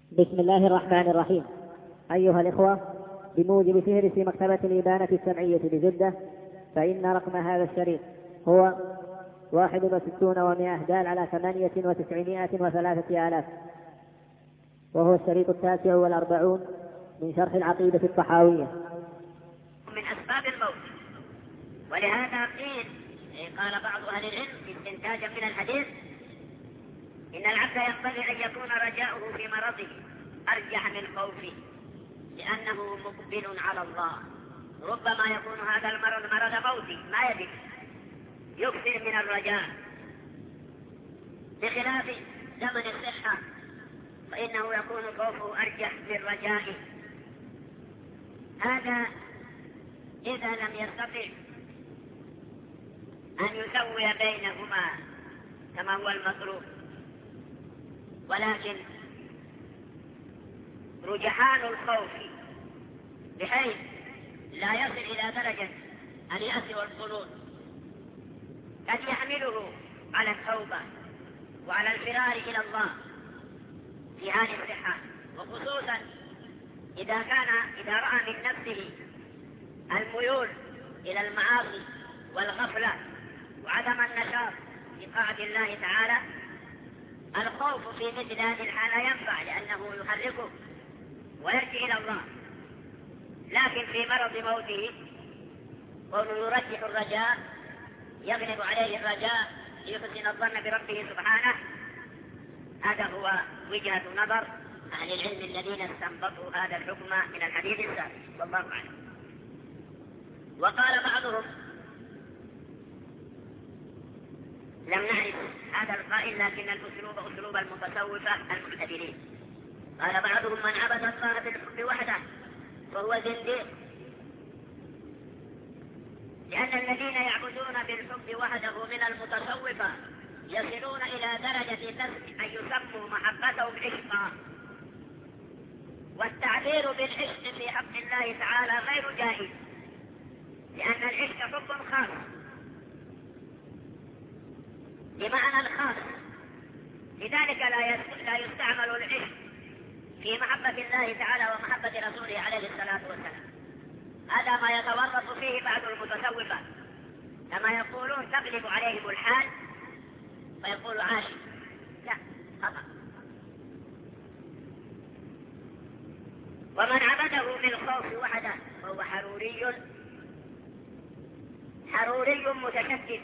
بسم الله الرحمن الرحيم. أيها الإخوة، بموجب فهرس مكتبة الإبانة السمعية بجدة، فإن رقم هذا الشريط هو 61 دال على 98,300، وهو الشريط 49 من شرح العقيدة الطحاوية. من أسباب الموت، ولهذا قال بعض أهل العلم استنتاجا من الحديث: إن العبد ينبغي أن يكون رجاؤه في مرضه أرجح من خوفه، لأنه مقبل على الله. ربما يكون هذا المرض مرض موت ما يدري، يكثر من الرجاء، بخلاف زمن الصحة فإنه يكون خوفه أرجح من رجائه. هذا إذا لم يستطع أن يسوي بينهما كما هو المطلوب، ولكن رجحان الخوف بحيث لا يصل إلى درجة اليأس والقنوط قد يحمله على التوبة وعلى الفرار إلى الله في هذه الصحة، وخصوصا إذا رأى من نفسه الميول إلى المعاصي والغفلة وعدم النشاط في طاعة الله تعالى. الخوف في مثل هذه الحالة ينفع، لأنه يحركه ويرجع إلى الله. لكن في مرض موته قوله يرجح الرجاء، يغلب عليه الرجاء ليحسن الظن بربه سبحانه. هذا هو وجهة نظر أهل العلم الذين استنبطوا هذا الحكم من الحديث السابق، والله أعلم. وقال بعضهم: لم نعرف هذا القائل، لكن الأسلوب أسلوب المتصوفة المعتدلين. قال بعضهم: من عبد الله بالحب وحده فهو زنديق، لأن الذين يعبدون بالحب وحده من المتصوفة يصلون إلى درجة أن يسموا محبتهم عشقا، والتعبير بالعشق في حق الله تعالى غير جائز، لأن العشق حب خاص بمعنى الخاص، لذلك لا يستعمل العشق في محبة الله تعالى ومحبة رسوله عليه الصلاة والسلام. هذا ما يتورط فيه بعض المتصوفة، كما يقولون تغلب عليهم الحال فيقول عاشق، لا، خطأ. ومن عبده بالخوف وحده فهو حروري متشدد،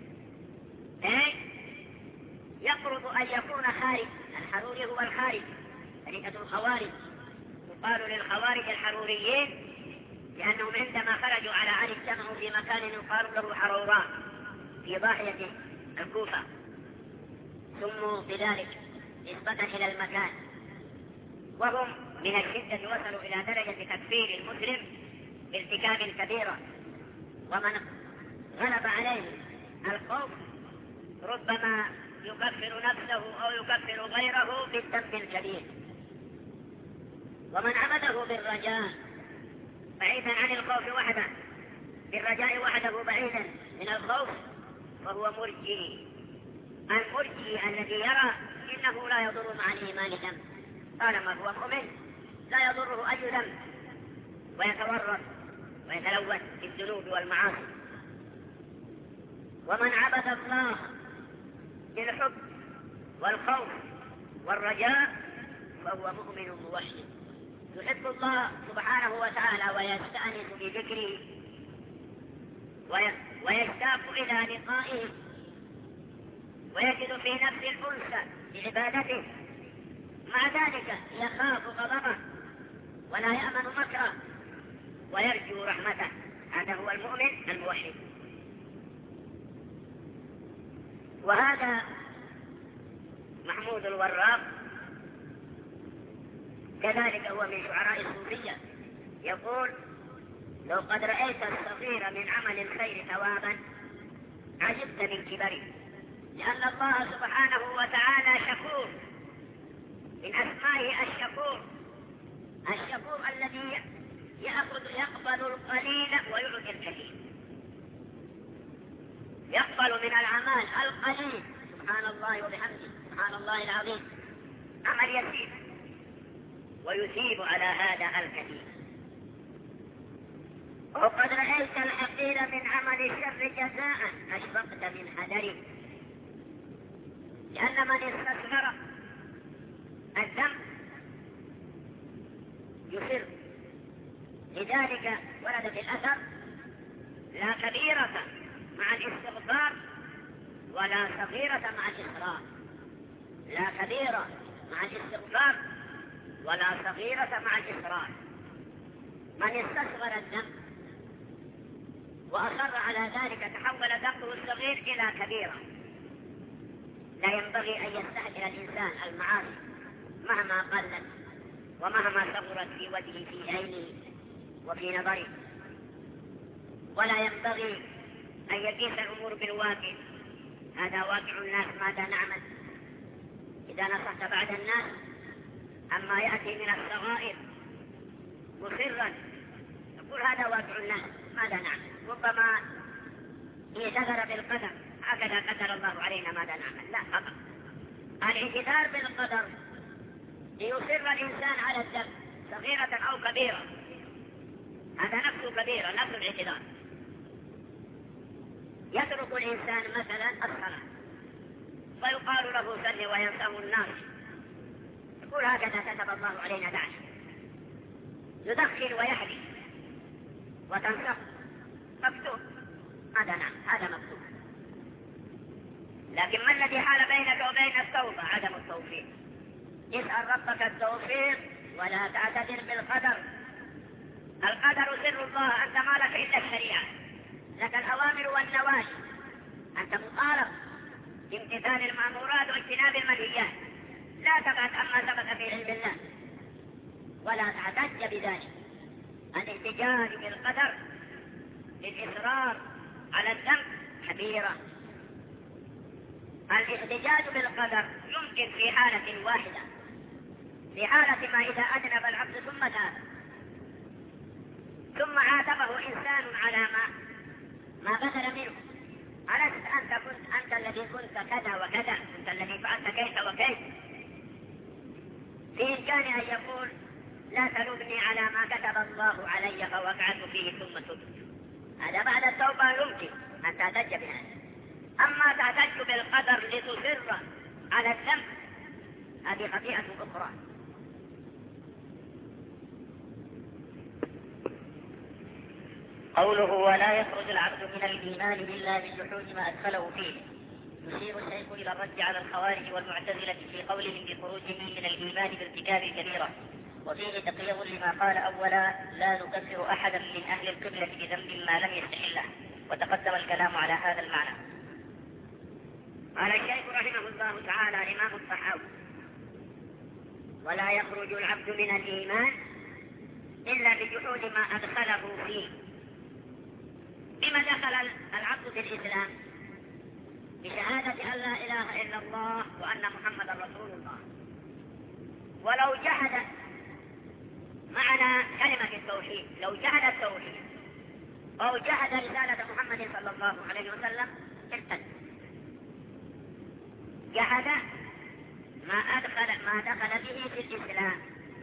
يفرض أن يكون خارج. الحروري هو الخارج، طريقة الخوارج. يقال للخوارج الحروريين لأنهم عندما خرجوا على علي اجتمعوا في مكان يقال له حروراء في ضاحية الكوفة، سموا بذلك نسبة إلى المكان. وهم من الشدة وصلوا إلى درجة تكفير المسلم بارتكاب كبيرة، ومن غلب عليه الخوف ربما يكفر نفسه أو يكفر غيره بالذنب الكبير. ومن عبده بالرجاء بعيدا عن الخوف وحده، بالرجاء وحده بعيدا من الخوف، فهو مرجي. المرجي الذي يرى إنه لا يضر مع الإيمان ذنب، طالما هو مؤمن لا يضره أي ذنب، ويتورط ويتلوث بالذنوب والمعاصي. ومن عبد الله بالحب والخوف والرجاء فهو مؤمن موحد، يحب الله سبحانه وتعالى ويستأنس بذكره ويشتاق إلى لقائه، ويجد في نفسه الأنس بعبادته، مع ذلك يخاف غضبه ولا يأمن مكره ويرجو رحمته. هذا هو المؤمن الموحد. وهذا محمود الوراق كذلك هو من شعراء الصوفية، يقول: لو قد رأيت الصغير من عمل الخير ثوابا عجبت من كبره، لأن الله سبحانه وتعالى شكور، من أسمائه الشكور الذي يقبل القليل ويعطي الكثير، يقبل من الأعمال القليل، سبحان الله وبحمده، سبحان الله العظيم، عمل يسير، ويثيب على هذا الكثير. وقد رأيت الحقير من عمل الشر جزاء أشفقت من حذره، لأن من استصغر الذنب يصر. لذلك ورد في الأثر: لا كبيرة مع الاستغفار ولا صغيرة مع الإصرار. لا كبيرة مع الاستغفار ولا صغيرة مع الإصرار. من استصغر الذنب وأصر على ذلك تحول ذنبه الصغير إلى كبيرة. لا ينبغي أن يستهجر الإنسان المعاصي مهما قلت ومهما صغرت في وجهه في عينه وفي نظره، ولا ينبغي أن يقيس الأمور بالواقع. هذا واقع الناس، ماذا نعمل؟ إذا نصحت بعد الناس أما يأتي من الصغائر مصرا يقول هذا واقع الناس، ماذا نعمل؟ ربما يعتذر بالقدر، هكذا قدر الله علينا، ماذا نعمل؟ لا، خطأ. الاعتذار بالقدر ليصر الإنسان على الذنب صغيرة أو كبيرة، هذا نفس كبيرة، نفس الاعتذار. يترك الإنسان مثلا الصلاة فيقال له صل وينساه الناس، يقول هكذا كتب الله علينا دعنا. يدخل ويحلف وتنسخ، مكتوب، هذا نعم، هذا مكتوب. لكن ما الذي حال بينك وبين التوبة؟ عدم التوفيق. اسأل ربك التوفيق ولا تعتذر بالقدر. القدر سر الله، أنت ما لك إلا الشريعة، لك الأوامر والنواهي، أنت مطالب بامتثال المأمورات واجتناب المنهيات. لا تبعد عما ثبت في علم الله ولا تعتد بذلك. الاحتجاج بالقدر للإصرار على الذنب كبيرة. الاحتجاج بالقدر يمكن في حالة واحدة، في حالة ما إذا أذنب العبد ثم تاب ثم عاتبه إنسان على ما بدل منه: ألست أنت الذي كنت كذا وكذا، أنت الذي فعلت كيف وكيف. في إمكانه أن يقول: لا تلومني على ما كتب الله علي فوقعت فيه ثم تبت. هذا بعد التوبة يمكن أن تعتج بهذا. أما تعتج بالقدر لتصر على الذنب هذه خطيئة أخرى. قوله ولا يخرج العبد من الإيمان إلا بجحود ما أدخله فيه، يشير الشيخ إلى الرد على الخوارج والمعتزلة في قولهم بخروجه من الإيمان بارتكاب الكبيرة، وفيه تقرير لما قال أولا: لا نكفر أحدا من أهل القبلة بذنب ما لم يستحله، وتقدم الكلام على هذا المعنى. قال الشيخ رحمه الله تعالى الإمام الطحاوي: ولا يخرج العبد من الإيمان إلا بجحود ما أدخله فيه. بما دخل العبد في الإسلام؟ بشهادة أن لا إله إلا الله وأن محمدا رسول الله. ولو جحد معنى كلمة التوحيد، لو جحد التوحيد أو جحد رسالة محمد صلى الله عليه وسلم ارتد. جحد ما دخل به في الإسلام،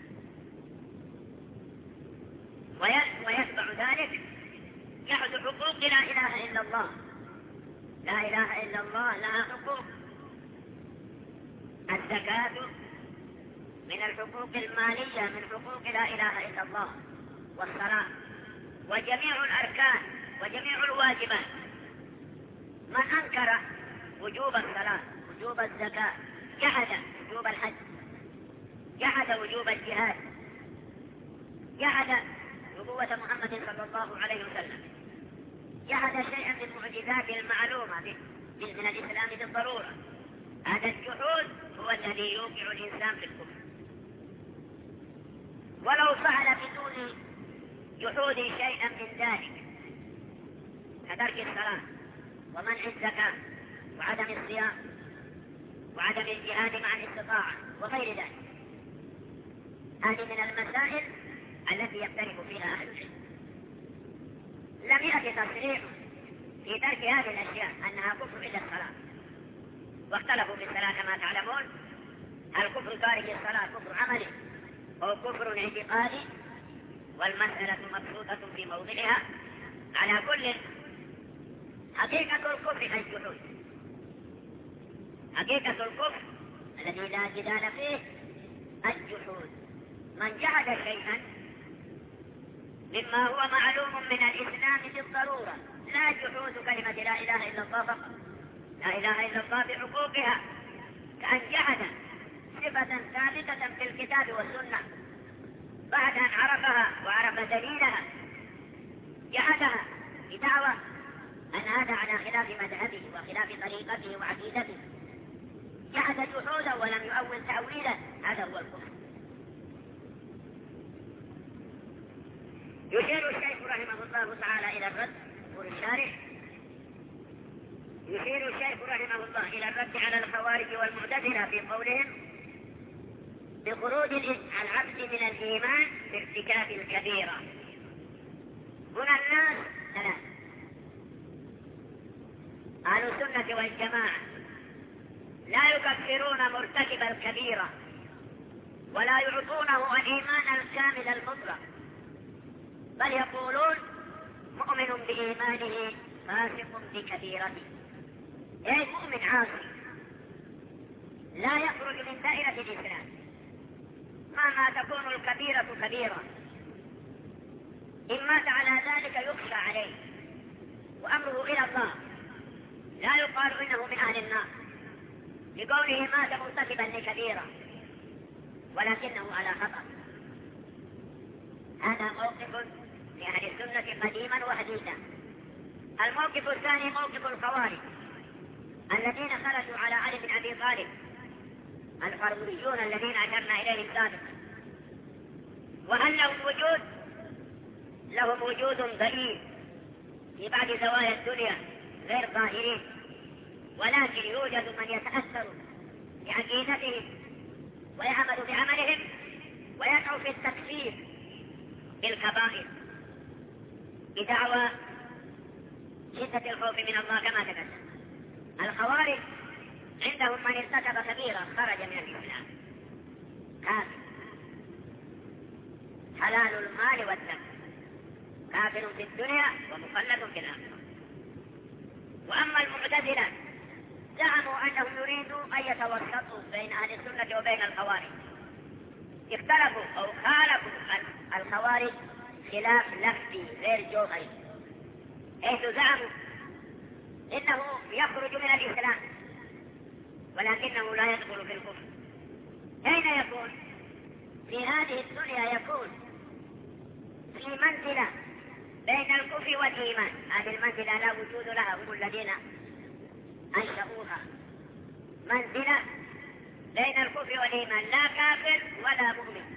ويتبع ذلك جحد حقوق لا إله إلا الله. لا إله إلا الله لها حقوق. الزكاة من الحقوق المالية، من حقوق لا إله إلا الله، والصلاة وجميع الأركان وجميع الواجبات. من أنكر وجوب الصلاة، وجوب الزكاة، جحد وجوب الحج، جحد وجوب الجهاد، جحد نبوة محمد صلى الله عليه وسلم، جحد شيئا من المعجزات المعلومة من الإسلام بالضرورة. هذا الجحود هو الذي يوقع الإنسان في الكفر. ولو فعل بدون جحود شيئا من ذلك كترك الصلاة ومنع الزكاة وعدم الصيام وعدم الجهاد مع الاستطاعة وغير ذلك، هذه من المسائل التي يختلف فيها أهل العلم. لم يأتي تصريح في ترك هذه الأشياء أنها كفر إلا الصلاة، واختلفوا في الصلاة كما تعلمون: الكفر تارك الصلاة كفر عملي هو كفر اعتقادي، والمسألة مبسوطة في موضعها. على كل، حقيقة الكفر الجحود، حقيقة الكفر الذي لا جدال فيه الجحود. من جحد شيئا مما هو معلوم من الإسلام بالضرورة، لا جحود كلمة لا إله إلا الله فقط، لا إله إلا الله بحقوقها، كأن جحد صفة ثابتة في الكتاب والسنة بعد أن عرفها وعرف دليلها، جحدها بدعوى أن هذا على خلاف مذهبه وخلاف طريقته وعقيدته، جحد جحودا ولم يؤول تأويلا، هذا هو الكفر. يشير الشيخ رحمه الله تعالى إلى الرد والشارح، يشير الشيخ رحمه الله إلى الرد على الخوارج والمعتزلة في قولهم بخروج العبد من الإيمان بارتكاب الكبيرة. هنا الناس ثلاث: أهل السنة والجماعة لا يكفرون مرتكب الكبيرة ولا يعطونه الإيمان الكامل المطلق، بل يقولون مؤمن بإيمانه فاسق بكبيرته، أي مؤمن عاصي لا يخرج من دائرة الإسلام مهما تكون الكبيرة كبيرة، إن مات على ذلك يخشى عليه وأمره إلى الله، لا يقال إنه من أهل النار لقوله مات مرتكبا لكبيرة ولكنه على خطأ. هذا موقف لأهل السنة قديما وحديثا. الموقف الثاني موقف الخوارج الذين خرجوا على علي بن أبي طالب، الحروريون الذين أشرنا إليهم سابقا، وهل لهم وجود؟ لهم وجود ضئيل في بعض زوايا الدنيا غير ظاهرين، ولكن يوجد من يتأثر بعقيدتهم ويعمل بعملهم ويدعو في التكفير بالكبائر بدعوى شدة الخوف من الله كما تقدم. الخوارج عندهم من ارتكب كبيرة خرج من الإسلام كافر، حلال المال والدم، كافر في الدنيا ومخلد في الآخرة. وأما المعتزلة زعموا أنهم يريدوا أن يتوسطوا بين أهل السنة وبين الخوارج، اختلفوا أو خالفوا الخوارج خلاف لفظي غير جوهري، حيث زعموا إنه يخرج من الإسلام ولكنه لا يدخل في الكفر. أين يكون؟ في هذه الدنيا يكون في منزلة بين الكفر والإيمان، هذه المنزلة لا وجود لها، هم الذين أنشأوها، منزلة بين الكفر والإيمان، لا كافر ولا مؤمن،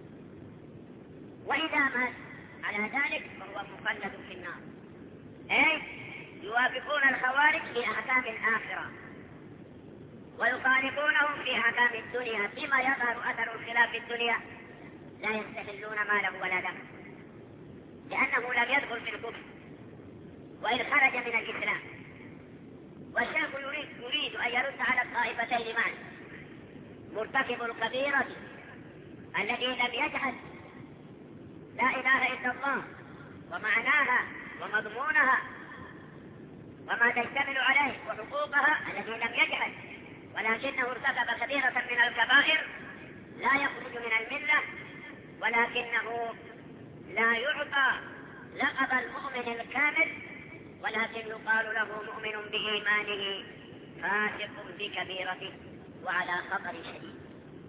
وإذا مات على ذلك فهو مخلد في النار. أي يوافقون الخوارج في أحكام الآخرة ويخالفونهم في أحكام الدنيا، فيما يظهر أثر الخلاف في الدنيا لا يستحلون ماله ولا دمه لأنه لم يدخل في الكفر وإن خرج من الإسلام. والشيخ يريد أن يرد على الطائفتين معا: مرتكب الكبيرة الذي لم يجحد لا إله إلا الله ومعناها ومضمونها وما تشتمل عليه وحقوقها، الذي لم يجحد ولكنه ارتكب كبيرة من الكبائر، لا يخرج من الملة، ولكنه لا يعطى لقب المؤمن الكامل، ولكن يقال له مؤمن بإيمانه فاسق بكبيرته وعلى خطر شديد.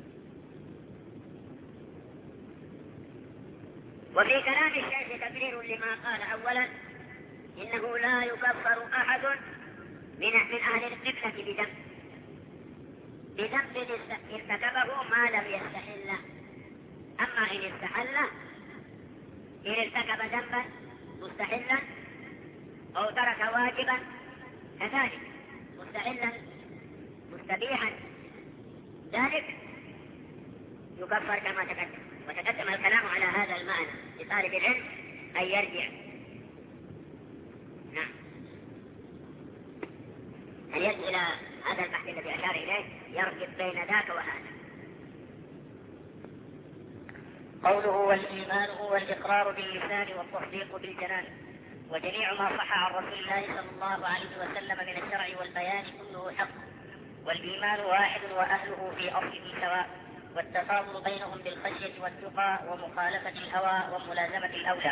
وفي كلام الشيخ تبرير لما قال: أولا إنه لا يكفر أحد من أهل القبلة بذنب ارتكبه ما لم يستحل. أما إن استحل، إن ارتكب ذنبا مستحلا أو ترك واجبا كذلك مستحلا مستبيحا، ذلك يكفر كما تقدم. وتقدم الكلام على هذا المعنى لطالب العلم أن يرجع. نعم، أن يرجع إلى هذا البحث الذي أشار إليه، يربط بين ذاك وهذا. قوله والإيمان هو الإقرار باللسان والتصديق بالجنان. وجميع ما صح عن رسول الله صلى الله عليه وسلم من الشرع والبيان كله حق. والإيمان واحد وأهله في أصله سواء، والتفاضل بينهم بالخشية والتقى ومخالفة الهوى وملازمة الأولى.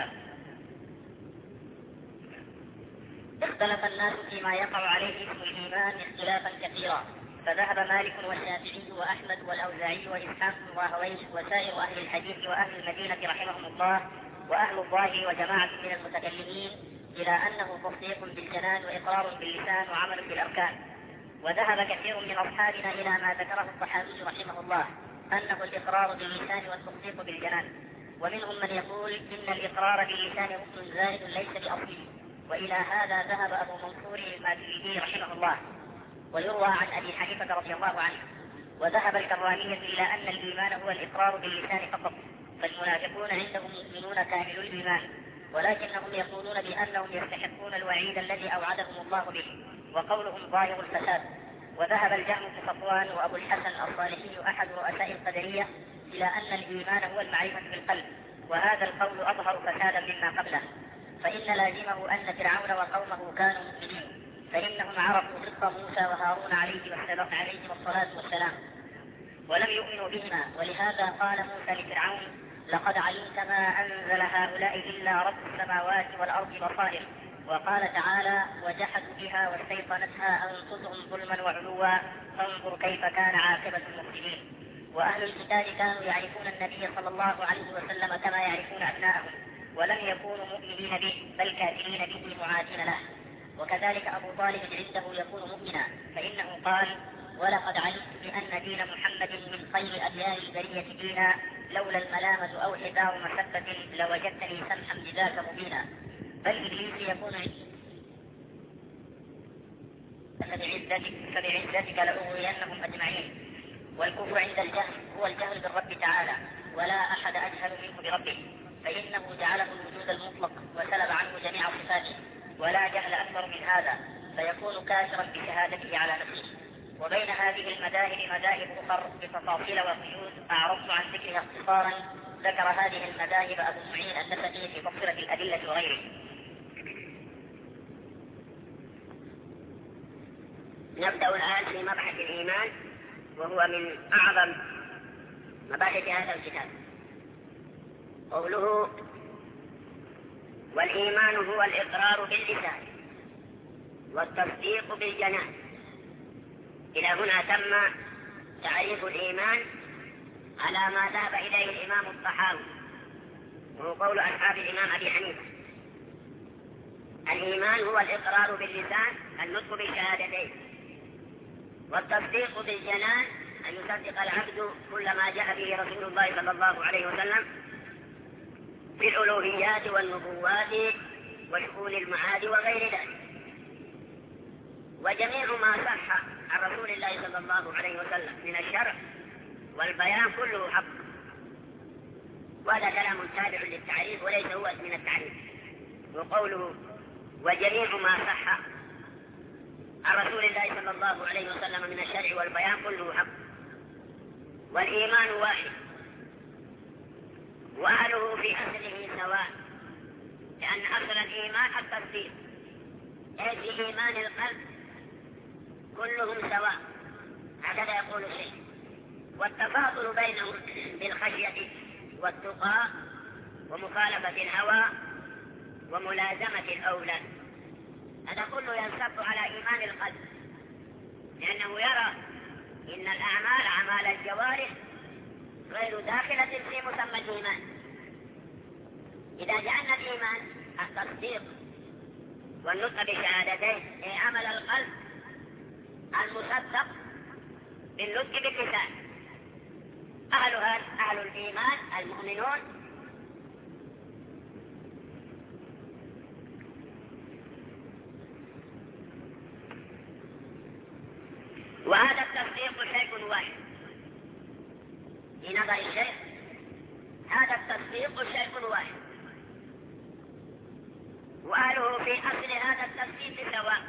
اختلف الناس فيما يقع عليه اسم الإيمان اختلافا كثيرا، فذهب مالك والشافعي وأحمد والأوزاعي وإسحاق وهويش وسائر أهل الحديث وأهل المدينة رحمهم الله وأهل الظاهر وجماعة من المتكلمين إلى أنه تصديق بالجنان وإقرار باللسان وعمل بالأركان. وذهب كثير من أصحابنا إلى ما ذكره الطحاوي رحمه الله أنه الإقرار باللسان والتصديق بالجنان. ومنهم من يقول إن الإقرار باللسان ركن زائد ليس بأصله، وإلى هذا ذهب أبو منصور الماتريدي رحمه الله، ويروى عن أبي حنيفة رضي الله عنه. وذهب الكرامية إلى أن الإيمان هو الإقرار باللسان فقط، فالمنافقون عندهم مؤمنون كامل الإيمان، ولكنهم يقولون بأنهم يستحقون الوعيد الذي أوعدهم الله به، وقولهم ظاهر الفساد. وذهب الجهم بن صفوان وأبو الحسن الصالحي أحد رؤساء القدرية إلى أن الإيمان هو المعرفة بالقلب، وهذا القول أظهر فسادا مما قبله، فإن لازمه أن فرعون وقومه كانوا مؤمنين، فإنهم عرفوا صدق موسى وهارون عليهم الصلاة والسلام ولم يؤمنوا بهما. ولهذا قال موسى لفرعون: لقد علمت ما أنزل هؤلاء إلا رب السماوات والأرض بصائر. وقال تعالى: وجحدوا بها واستيقنتها أنفسهم ظلما وعلوا فانظر كيف كان عاقبة المفسدين. وأهل الكتاب كانوا يعرفون النبي صلى الله عليه وسلم كما يعرفون أبناءهم، ولم يكونوا مؤمنين به بل كافرين به معادين له. وكذلك أبو طالب عنده يكون مؤمنا، فإنه قال: ولقد علمت بأن دين محمد من خير أديان البرية دينا، لولا الملامة أو حذار مسبة لوجدتني سمحا بذاك مبينا. بل إبليس يكون فبعزتك لأغوينهم أجمعين. والكفر عند الجهل هو الجهل بالرب تعالى، ولا أحد أجهل منه بربه، فإنه جعله الوجود المطلق وسلب عنه جميع صفاته، ولا جهل أكبر من هذا، فيكون كافرا بشهادته على نفسه. وبين هذه المذاهب مذاهب أخرى بتفاصيل وقيود أعرضت عن ذكرها اختصارا. ذكر هذه المذاهب أبو معين النسفي في تفصيلة الأدلة وغيره. نبدأ الآن في مبحث الإيمان، وهو من أعظم مباحث هذا الكتاب. قوله: والإيمان هو الإقرار باللسان والتصديق بالجنان. إلى هنا تم تعريف الإيمان على ما ذهب إليه الإمام الطحاوي، وهو قول أصحاب الإمام أبي حنيفة. الإيمان هو الإقرار باللسان، النطق بالشهادتين، والتصديق بالجنان أن يصدق العبد كل ما جاء به رسول الله صلى الله عليه وسلم في الألوهيات والنبوات وشؤون المعاد وغير ذلك. وجميع ما صح عن رسول الله صلى الله عليه وسلم من الشرع والبيان كله حق. وهذا كلام تابع للتعريف وليس هو من التعريف. وقوله: وجميع ما صح عن رسول الله صلى الله عليه وسلم من الشرع والبيان كله حق. والإيمان واحد وأهله في أصله سواء، لأن أصل الإيمان التصديق، أي في إيمان القلب كلهم سواء، هكذا يقول الشيخ. والتفاضل بينهم بالخشية والتقى ومخالفة الهوى وملازمة الأولى، هذا كله ينصب على إيمان القلب، لأنه يرى إن الأعمال أعمال الجوارح غير داخلة في مسمى الإيمان. إذا جعلنا الإيمان التصديق والنطق بشهادتين، أي عمل القلب المصدق بالنطق باللسان، أهل الإيمان المؤمنون وهذا التصديق شيء واحد في نظر الشيخ. هذا التصديق شيء واحد وأهله في أصل هذا التصديق سواء،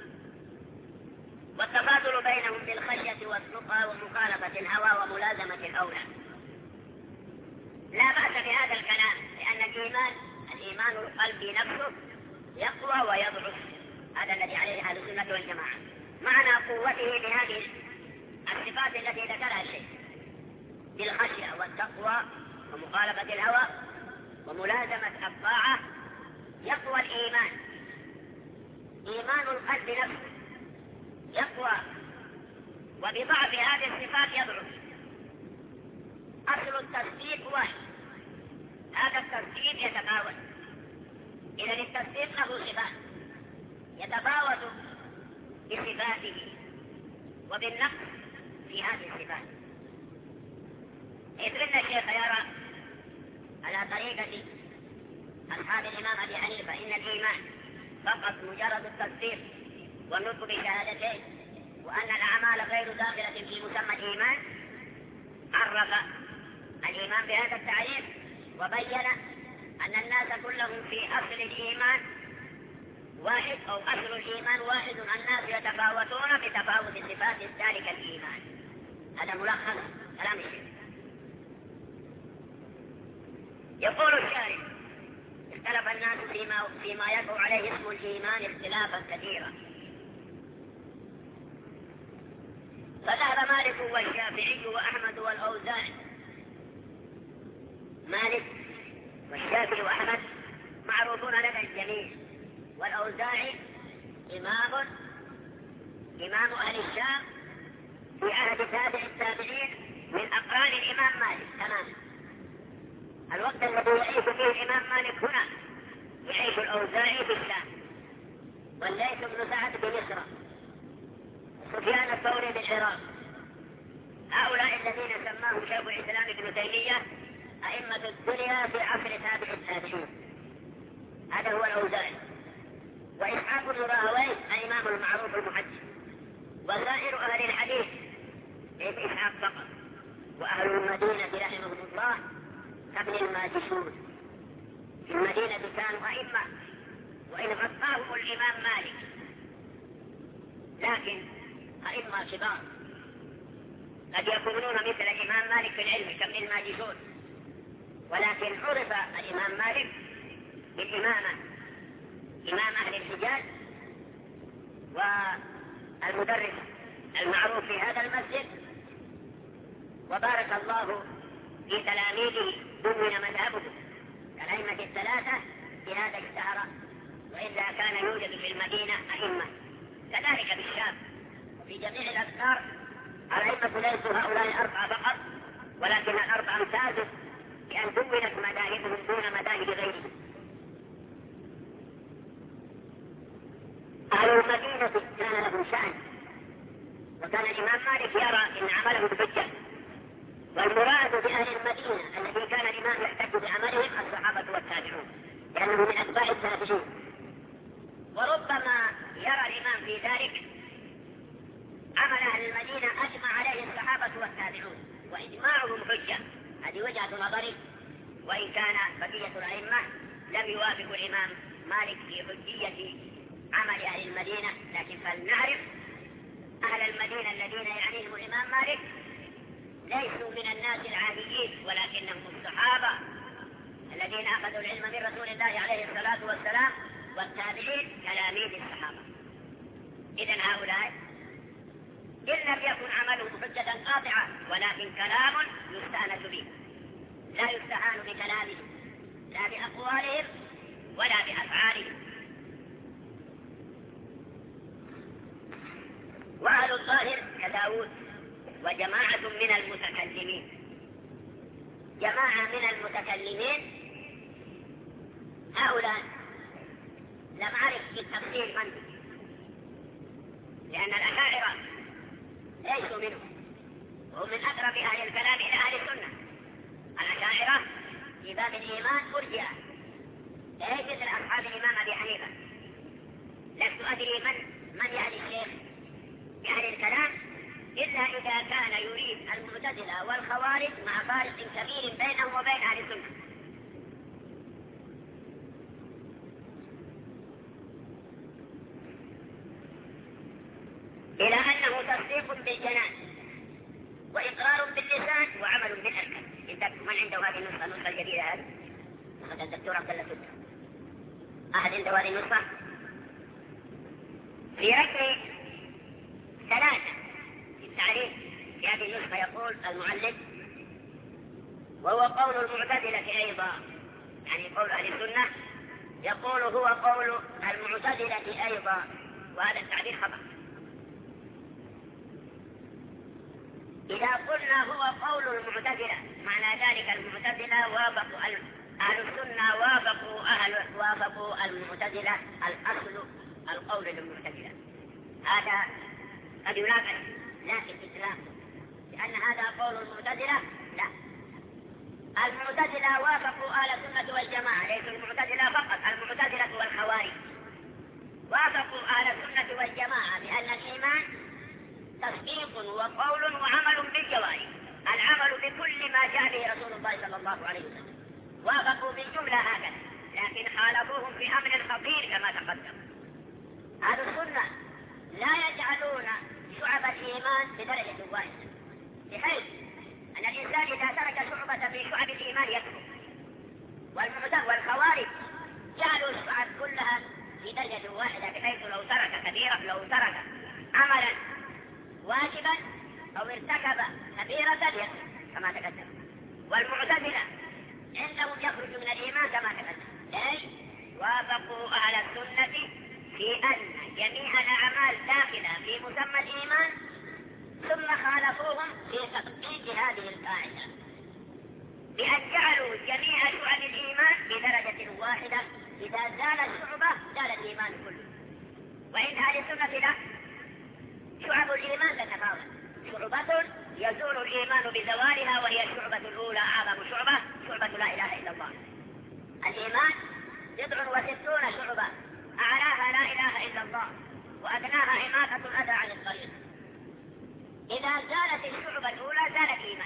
والتفاضل بينهم بالخشية والتقى ومخالفة الهوى وملازمة الأولى. لا بأس بهذا الكلام، لأن الإيمان القلبي نفسه يقوى ويضعف. هذا الذي عليه أهل السنة والجماعة، معنى قوته بهذه الصفات التي ذكرها الشيخ، بالخشية والتقوى ومخالفة الهوى وملازمة الطاعة يقوى الإيمان. إيمان القلب نفسه يقوى، وبضعف هذه الصفات يضعف. أصل التصديق واحد، هذا التصديق يتفاوت. إذا التصديق له صفات يتفاوت بصفاته وبالنقص في هذه الصفات. إذ إن الشيخ يرى على طريقة أصحاب الإمام أبي حنيفة إن الإيمان فقط مجرد التصديق والنطق بشهادتين، وأن الأعمال غير داخلة في مسمى الإيمان. عرف الإيمان بهذا التعريف وبين أن الناس كلهم في أصل الإيمان واحد، أو أصل الإيمان واحد، الناس يتفاوتون بتفاوت صفات ذلك الإيمان. هذا ملخص كلام الشيخ. يقول الشارع: اختلف الناس فيما يقع عليه اسم الإيمان اختلافا كثيرا، فذهب مالك والشافعي وأحمد والأوزاعي. مالك والشافعي وأحمد معروفون لدى الجميع، والأوزاعي إمام أهل الشام في عهد تابع التابعين، من أقران الإمام مالك تماما. الوقت الذي يعيش فيه الإمام مالك هنا يعيش الأوزاعي في الشام، والليث بن سعد بمصر، سفيان الثوري بالعراق. هؤلاء الذين سماهم شيخ الإسلام ابن تيمية أئمة الدنيا في عصر تابع التابعين. هذا هو الأوزاعي. وإسحاق بن راهويه الإمام المعروف المحدث. وسائر أهل الحديث ابن إسحاق فقط. وأهل المدينة رحمهم الله كابن الماجشون في المدينة كانوا أئمة، وإن غطاهم الإمام مالك، لكن أئمة كبار قد يكونون مثل الإمام مالك في العلم كابن الماجشون، ولكن عرف الإمام مالك بالإمامة، إمام أهل الحجاز والمدرس المعروف في هذا المسجد. وبارك الله في تلاميذه دون مذهبه كالأئمة الثلاثة بهذا اشتهر، وإلا كان يوجد في المدينة أئمة، كذلك بالشام وفي جميع الأمصار. الأئمة ليسوا هؤلاء أربعة فقط، ولكن الأربعة امتازوا بأن دونت مذاهبهم دون مذاهب غيرهم. أهل المدينة كان لهم شأن، وكان الإمام مالك يرى أن عمله بحجة. والمراد بأهل المدينة الذي كان الإمام يحتج بعملهم الصحابة والتابعون، لأنه من أتباع التابعين. وربما يرى الإمام في ذلك عمل أهل المدينة أجمع عليه الصحابة والتابعون، وإجماعهم حجة. هذه وجهة نظري، وإن كان بقية الأئمة لم يوافق الإمام مالك في حجية عمل أهل المدينة. لكن فلنعرف أهل المدينة الذين يعنيهم الإمام مالك ليسوا من الناس العاديين، ولكنهم الصحابة الذين أخذوا العلم من رسول الله عليه الصلاة والسلام، والتابعين تلاميذ الصحابة. إذن هؤلاء إن لم يكن عملهم حجة قاطعة، ولكن كلام يستأنس به، لا يستهان بكلامهم لا بأقوالهم ولا بأفعالهم. وأهل الظاهر كداود وجماعة من المتكلمين. جماعة من المتكلمين هؤلاء لم أعرف بالتفصيل من، لأن الأشاعرة ليسوا منهم، وهم من أقرب أهل الكلام إلى أهل السنة. الأشاعرة في باب الإيمان مرجئة، ليس مثل أصحاب الإمام أبي حنيفة. لست أدري من يعني الشيخ بأهل الكلام، إلا إذا كان يريد المعتزلة والخوارج مع فارق كبير بينهم وبين أهل السنة. إلى أنه تصديق بالجنان وإقرار باللسان وعمل بالأركان. من عنده هذه النسخة نسخة الدكتور عبد الله سدة أحد عنده هذه النسخة. في رقم 3 في التعريف في هذه النسخة يقول المؤلف: وهو قول المعتزلة أيضا، يعني قول أهل السنة، يقول هو قول المعتزلة أيضا، وهذا التعبير خطأ. إذا قلنا هو قول المعتزلة معنى ذلك المعتزلة وافقوا أهل السنة وافقوا المعتزلة الأصل القول للمعتزلة. هذا قد يناقش لكن الإسلام لأن هذا قول المعتزلة لا، المعتزلة وافقوا أهل السنة والجماعة، ليس المعتزلة فقط، المعتزلة والخوارج وافقوا أهل السنة والجماعة بأن الإيمان تصديق وقول وعمل بالجوارح، العمل بكل ما جاء به رسول الله صلى الله عليه وسلم، وافقوا بالجملة هكذا، لكن خالفوهم في أمر خطير كما تقدم. أهل السنة لا يجعلون شعب الإيمان بدرجة واحدة، بحيث أن الإنسان إذا ترك شعبة في شعب الإيمان يكفر، والخوارج جعلوا الشعب كلها في درجة واحدة، بحيث لو ترك كبيرة، لو ترك عملا واجبا أو ارتكب كبيرة يكفر كما تقدم. والمعتزلة عندهم يخرج من الإيمان كما تقدم، أي وافقوا أهل السنة في أن جميع الأعمال داخلة في مسمى الإيمان، ثم خالفوهم في تطبيق هذه القاعدة بأن جعلوا جميع شعب الإيمان بدرجة واحدة، إذا زال الشعبة زال الإيمان كله. وعند أهل السنة لا، شعب الإيمان تتفاوت، شعبة يزول الإيمان بزوالها وهي الشعبة الأولى أعظم شعبة، شعبة لا إله إلا الله. الإيمان 69 شعبة، أعلاها لا إله إلا الله وأدناها إماتة الأذى عن الطريق. إذا زالت الشعبة الأولى زال الإيمان،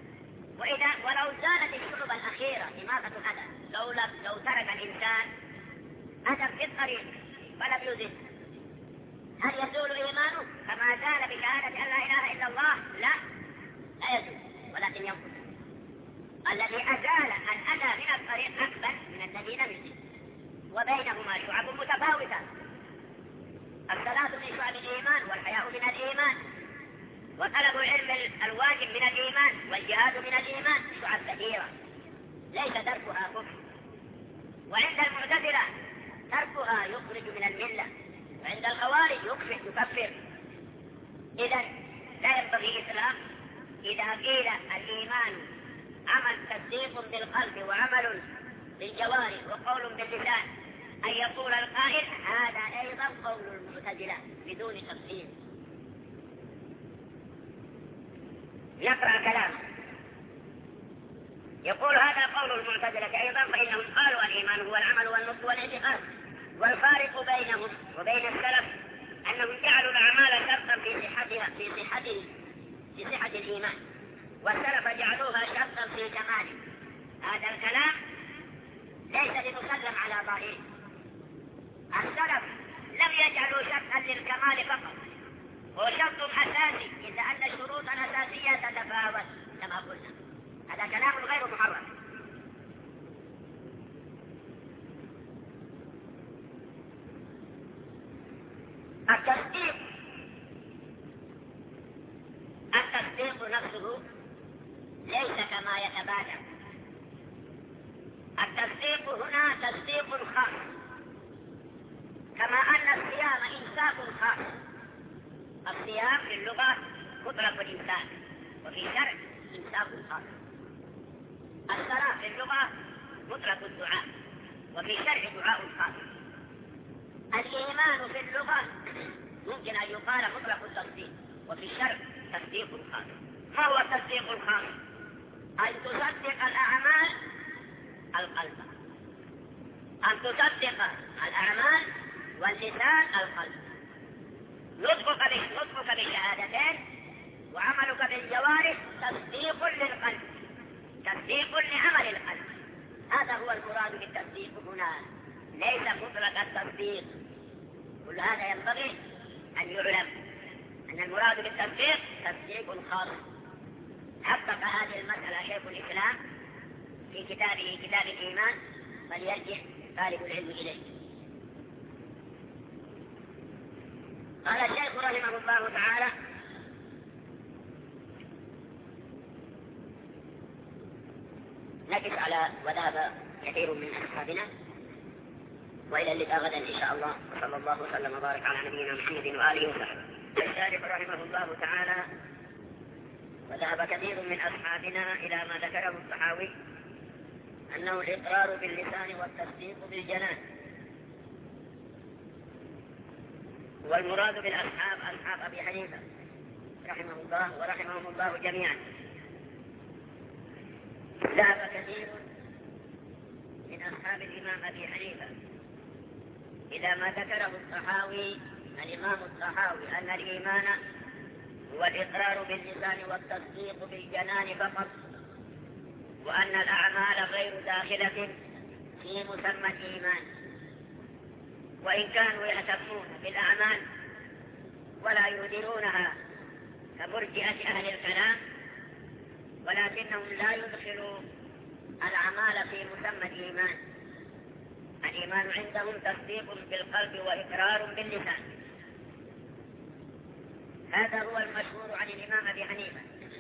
ولو زالت الشعبة الأخيرة إماتة الأذى، لو ترك الإنسان أذى في الطريق فلم يزل، هل يزول إيمانه كما زال بشهادة أن لا إله إلا الله؟ لا يزول، ولكن ينقص. الذي أزال الأذى من الطريق أكبر من الذي لم يزل، وبينهما شعب متفاوتة. الصلاة من شعب الإيمان، والحياء من الإيمان، وطلب العلم الواجب من الإيمان، والجهاد من الإيمان، شعب كثيرة ليس تركها كفر. وعند المعتزلة تركها يخرج من الملة، وعند الخوارج يكفر. إذا لا ينبغي إسلام إذا قيل الإيمان عمل تصديق بالقلب وعمل بالجوارح وقول باللسان، أن يقول القائل هذا أيضا قول المعتزلة بدون تفسير. نقرأ كلامه، يقول هذا قول المعتزلة أيضا، فإنهم قالوا الإيمان هو العمل والنطق والاعتقاد، والفارق بينهم وبين السلف أنهم جعلوا الأعمال شرطا في صحة الإيمان، والسلف جعلوها شرطا في كماله. هذا الكلام ليس لنسلم على ظاهره. السلف لم يجعلوا شرطا للكمال فقط، هو شرط أساسي، إذا أن الشروط الأساسية تتفاوت كما قلنا. هذا كلام غير محرم. التصديق نفسه ليس كما يتبادر. التصديق هنا تصديق خاص، كما أن الصيام إمساك خاص. الصيام في اللغة مطلق الإمساك، وفي الشرع إمساك خاص. الصلاة في اللغة مطلق الدعاء، وفي الشرع دعاء خاص. الإيمان في اللغة ممكن أن يقال مطلق التصديق، وفي الشرع تصديق خاص. ما هو التصديق الخاص؟ أن تصدق الأعمال القلب، أن تصدق الأعمال واللسان القلب. نطقك بالشهادتين وعملك بالجوارح تصديق للقلب، تصديق لعمل القلب. هذا هو المراد بالتصديق هنا، ليس مطلق التصديق. كل هذا ينبغي أن يعلم أن المراد بالتصديق تصديق خاص. حقق هذه المسألة شيخ الإسلام في كتابه كتاب الإيمان فليرجع طالب العلم إليه. قال الشيخ رحمه الله تعالى: نقف على وذهب كثير من أصحابنا، وإلى اللقاء غدا إن شاء الله، وصلى الله وسلم وبارك على نبينا محمد وآله وصحبه. الشارح رحمه الله تعالى: وذهب كثير من أصحابنا إلى ما ذكره الطحاوي أنه الإقرار باللسان والتصديق بالجنان. والمراد بالأصحاب أصحاب أبي حنيفة رحمه الله ورحمهم الله جميعا. ذهب كثير من أصحاب الإمام أبي حنيفة إلى ما ذكره الطحاوي الإمام الطحاوي أن الإيمان هو الإقرار باللسان والتصديق بالجنان فقط، وأن الأعمال غير داخلة في مسمى الإيمان، وإن كانوا يهتمون بالأعمال ولا يهدرونها كمرجئة أهل الكلام، ولكنهم لا يدخلوا الأعمال في مسمى الإيمان. الإيمان عندهم تصديق بالقلب وإقرار باللسان. هذا هو المشهور عن الإمام أبي حنيفة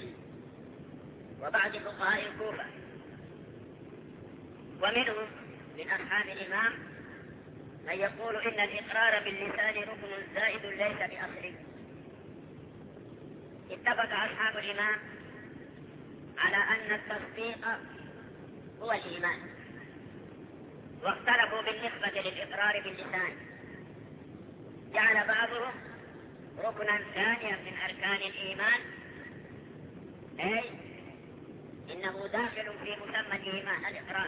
وبعض فقهاء الكوفة، ومنهم من أصحاب الإمام من يقول إن الإقرار باللسان ركن زائد ليس بأصل. اتفق أصحاب الإمام على أن التصديق هو الإيمان، واختلفوا بالنسبة للإقرار باللسان. جعل بعضهم ركنا ثانيا من أركان الإيمان، أي إنه داخل في مسمى الإيمان الإقرار.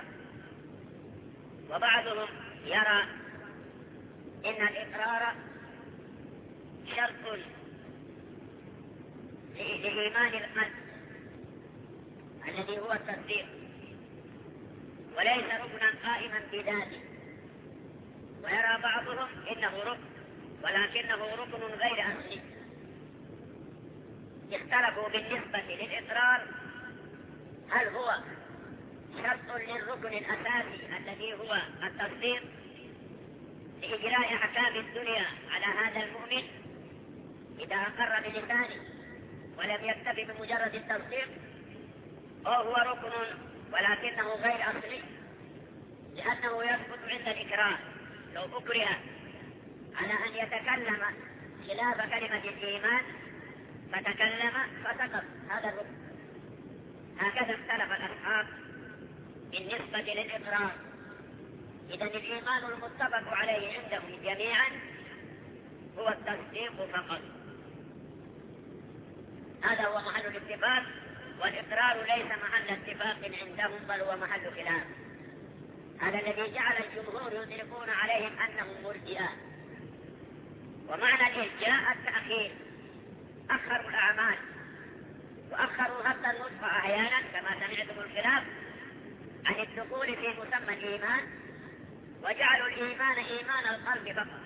وبعضهم يرى إن الإقرار شرط لإيمان القلب الذي هو التصديق، وليس ركنا قائما بذاته. ويرى بعضهم إنه ركن ولكنه ركن غير أصلي. اختلفوا بالنسبة للإقرار هل هو شرط للركن الأساسي الذي هو التصديق لإجراء أحكام الدنيا على هذا المؤمن إذا أقر بلسانه ولم يكتفي بمجرد التصديق، أو هو ركن ولكنه غير أصلي لأنه يثبت عند الإكراه. لو أكره على أن يتكلم خلاف كلمة الإيمان فتكلم فسقط هذا الركن. هكذا اختلف الأصحاب بالنسبة للإقرار. إذن الإيمان المتفق عليه عندهم جميعا هو التصديق فقط. هذا هو محل الاتفاق، والإقرار ليس محل اتفاق عندهم بل هو محل خلاف. هذا الذي جعل الجمهور يدركون عليهم أنهم مرجئة. ومعنى الإرجاء التأخير، أخروا الأعمال وأخروا حتى النطق أحيانا كما سمعتم الخلاف عن الدخول في مسمى الإيمان، وجعلوا الإيمان إيمان القلب فقط.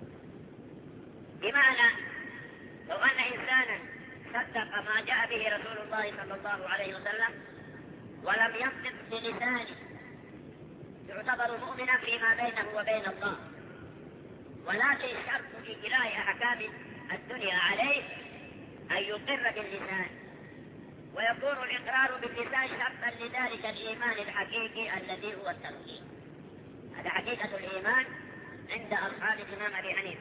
بمعنى لو أن إنسانا صدق ما جاء به رسول الله صلى الله عليه وسلم ولم ينطق بلسانه يعتبر مؤمنا فيما بينه وبين الله، ولكن شرط إجراء أحكام الدنيا عليه أن يقر باللسان، ويكون الإقرار باللسان شرطا لذلك الإيمان الحقيقي الذي هو التصديق. هذا حقيقة الإيمان عند أصحاب الإمام أبي حنيفة.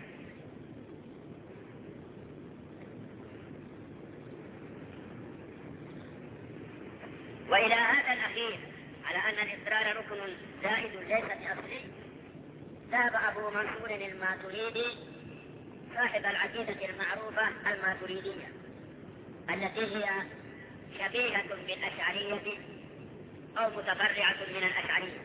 وإلى هذا الأخير على أن الإقرار ركن زائد ليس بأصلي ذهب أبو منصور الماتريدي صاحب العقيدة المعروفة الماتريدية التي هي شبيهة بالأشعرية أو متفرعة من الأشعرية.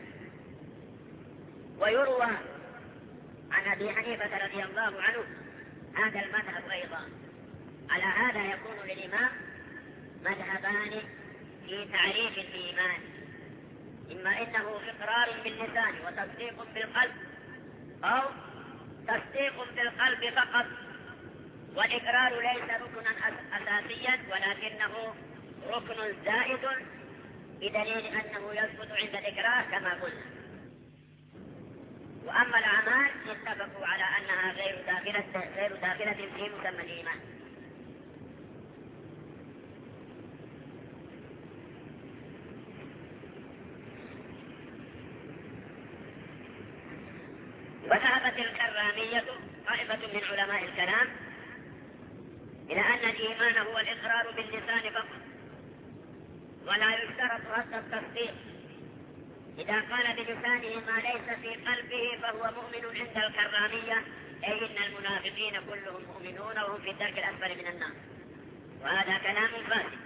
ويروى عن أبي حنيفة رضي الله عنه هذا المذهب أيضا. على هذا يكون للإمام مذهبان في تعريف الإيمان، إما إنه إقرار باللسان وتصديق بالقلب، أو تصديق بالقلب فقط، والإقرار ليس ركنا أساسيا ولكنه ركن زائد بدليل أنه يثبت عند الإكراه كما قلنا. وأما الأعمال اتفقوا على أنها غير داخلة في مسمى الإيمان. وذهبت الكرامية طائفة من علماء الكلام إلى أن الإيمان هو الإقرار باللسان فقط، ولا يشترط رد التصديق. إذا قال بلسانه ما ليس في قلبه فهو مؤمن عند الكرامية، أي إن المنافقين كلهم مؤمنون وهم في الدرك الأسفل من النار، وهذا كلام فاسد.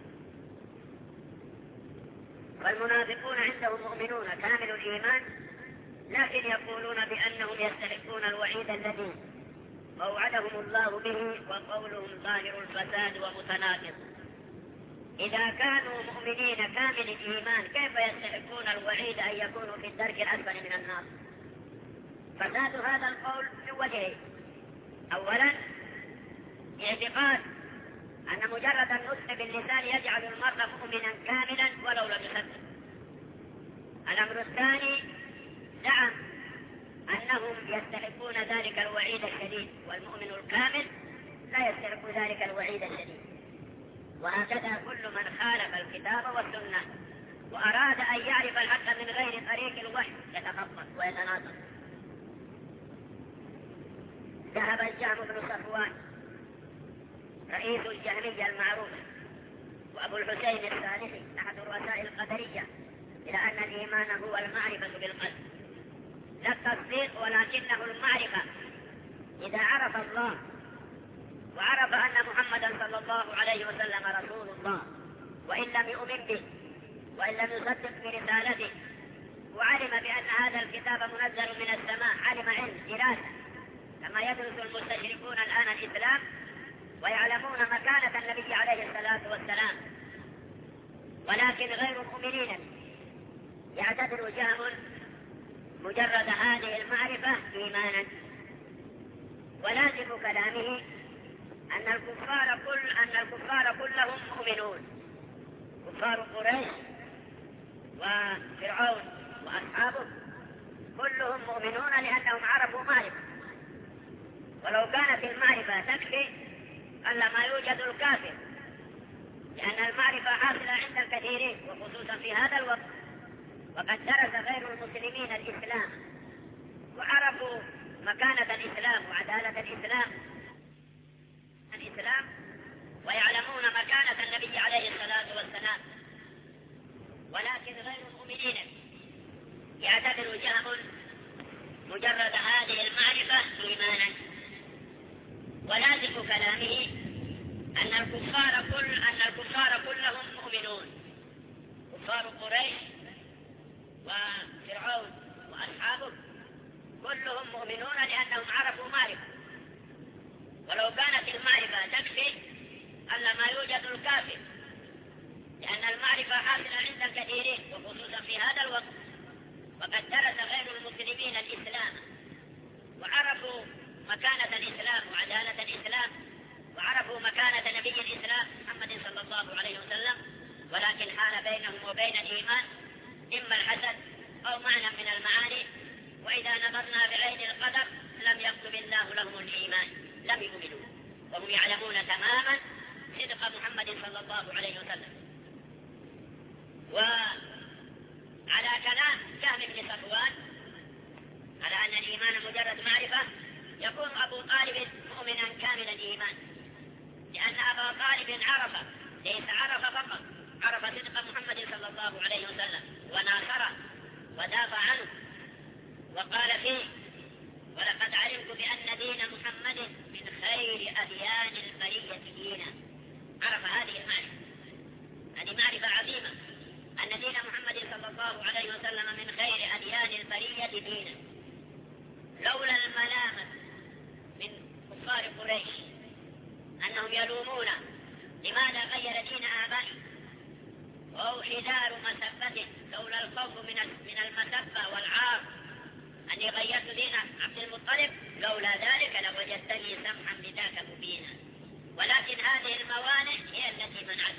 والمنافقون عندهم مؤمنون كامل الإيمان، لكن يقولون بأنهم يستحقون الوعيد الذي موعدهم الله به، وقولهم ظاهر الفساد ومتناقض. إذا كانوا مؤمنين كامل الإيمان كيف يستحقون الوعيد أن يكونوا في الدرك الأسفل من النار؟ فساد هذا القول من وجهين: أولا اعتقاد أن مجرد النطق باللسان يجعل المرء مؤمنا كاملا ولو لم يصدق. الأمر الثاني زعم أنهم يستحقون ذلك الوعيد الشديد، والمؤمن الكامل لا يستحق ذلك الوعيد الشديد. وهكذا كل من خالف الكتاب والسنة وأراد أن يعرف الحق من غير طريق الوحي يتخبط ويتناقض. ذهب الجهم بن صفوان رئيس الجهمية المعروف وأبو الحسين الصالحي أحد رؤساء القدرية إلى أن الإيمان هو المعرفة بالقلب، لا التصديق ولكنه المعرفة. إذا عرف الله وعرف أن محمدا صلى الله عليه وسلم رسول الله، وإن لم يؤمن به وإن لم يصدق برسالته، وعلم بأن هذا الكتاب منزل من السماء، علم علم دراسة كما يدرس المستشركون الآن الإسلام ويعلمون مكانة النبي عليه الصلاة والسلام، ولكن غير مؤمنين. يعتبر جهم مجرد هذه المعرفة إيمانا. ولازم كلامه أن الكفار كلهم مؤمنون، كفار قريش وفرعون وأصحابه كلهم مؤمنون لأنهم عرفوا معرفة. ولو كانت المعرفة تكفي ألا ما يوجد الكافر، لأن المعرفة حاصلة عند الكثيرين وخصوصا في هذا الوقت. وقد درس غير المسلمين الإسلام وعرفوا مكانة الإسلام وعدالة الإسلام ويعلمون مكانة النبي عليه الصلاة والسلام، ولكن غير المؤمنين. يعتبر جهم مجرد هذه المعرفة إيمانا. ولازم كلامه أن الكفار كلهم مؤمنون، كفار قريش وفرعون وأصحابه كلهم مؤمنون لأنهم عرفوا معرفة. ولو كانت المعرفة تكفي ألا ما يوجد الكافر، لأن المعرفة حاصلة عند الكثيرين وخصوصا في هذا الوقت. وقد درس غير المسلمين الإسلام وعرفوا مكانة الإسلام وعدالة الإسلام وعرفوا مكانة نبي الإسلام محمد صلى الله عليه وسلم، ولكن حال بينهم وبين الإيمان إما الحسد أو معنى من المعاني. وإذا نظرنا بعين القدر لم يكتب الله لهم الإيمان، لم يؤمنوا، وهم يعلمون تماما صدق محمد صلى الله عليه وسلم. وعلى كلام جهم بن صفوان على أن الإيمان مجرد معرفة، يكون أبو طالب مؤمنا كامل الإيمان، لأن أبا طالب ليس عرف فقط، عرف صدق محمد صلى الله عليه وسلم وناصره ودافع عنه وقال فيه: ولقد علمت بأن دين محمد من خير أديان البرية دينا. عرف هذه المعرفة، هذه معرفة عظيمة، أن دين محمد صلى الله عليه وسلم من خير أديان البرية دينا. لولا الملامة من كفار قريش أنهم يلومون لماذا غير دين آبائه وهو حذار مسبته، لولا الخوف من المسبة والعار أني غيرت دين عبد المطلب، لولا ذلك لوجدتني سمحا بذاك مبينا. ولكن هذه الموانع هي التي منعته.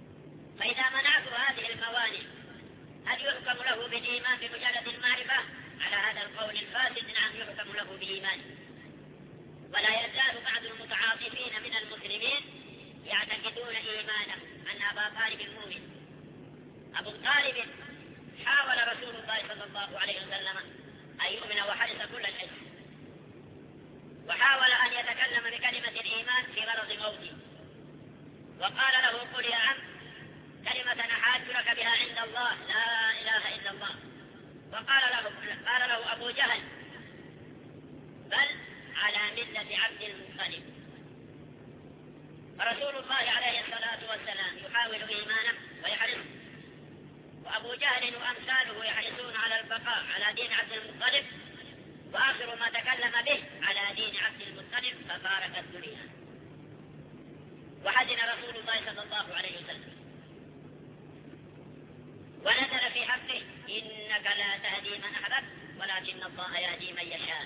فإذا منعت هذه الموانع هل يحكم له بالإيمان بمجرد المعرفة؟ على هذا القول الفاسد نعم يحكم له بإيمانه. ولا يزال بعض المتعاطفين من المسلمين يعتقدون إيمانه أن أبا طالب مؤمن. أبو طالب حاول رسول الله صلى الله عليه وسلم أن يؤمن وحرص كل الحرص، وحاول أن يتكلم بكلمة الإيمان في مرض موته، وقال له قل يا عم كلمة أحاج لك بها عند الله لا إله إلا الله. قال له أبو جهل بل على ملة عبد المطلب. فرسول الله عليه الصلاة والسلام يحاول إيمانه ويحرص، وأبو جهل وأمثاله يحرصون على البقاء على دين عبد المطلب، وآخر ما تكلم به على دين عبد المطلب ففارق الدنيا. وحزن رسول الله صلى الله عليه وسلم ونزل في حقه إنك لا تهدي من أحببت ولكن الله يهدي من يشاء.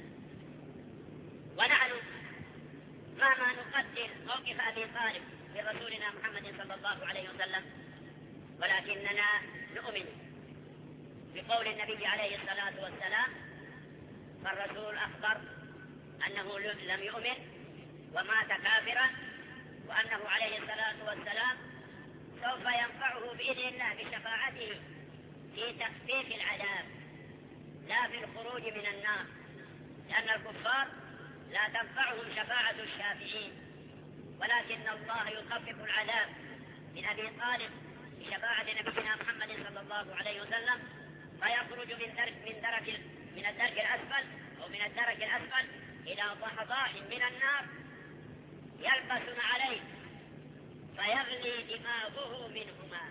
ونحن مهما نقدر موقف أبي طالب برسولنا محمد صلى الله عليه وسلم، ولكننا نؤمن بقول النبي عليه الصلاة والسلام، فالرسول أخبر أنه لم يؤمن ومات كافرا، وأنه عليه الصلاة والسلام سوف ينفعه بإذن الله بشفاعته في تخفيف العذاب لا في الخروج من النار، لأن الكفار لا تنفعهم شفاعة الشافعين، ولكن الله يخفف العذاب من أبي طالب بشفاعة نبينا محمد صلى الله عليه وسلم، فيخرج من الدرك الأسفل أو من الدرك الأسفل إلى ضحضاح من النار يلبسون عليه فيغلي دماغه منهما.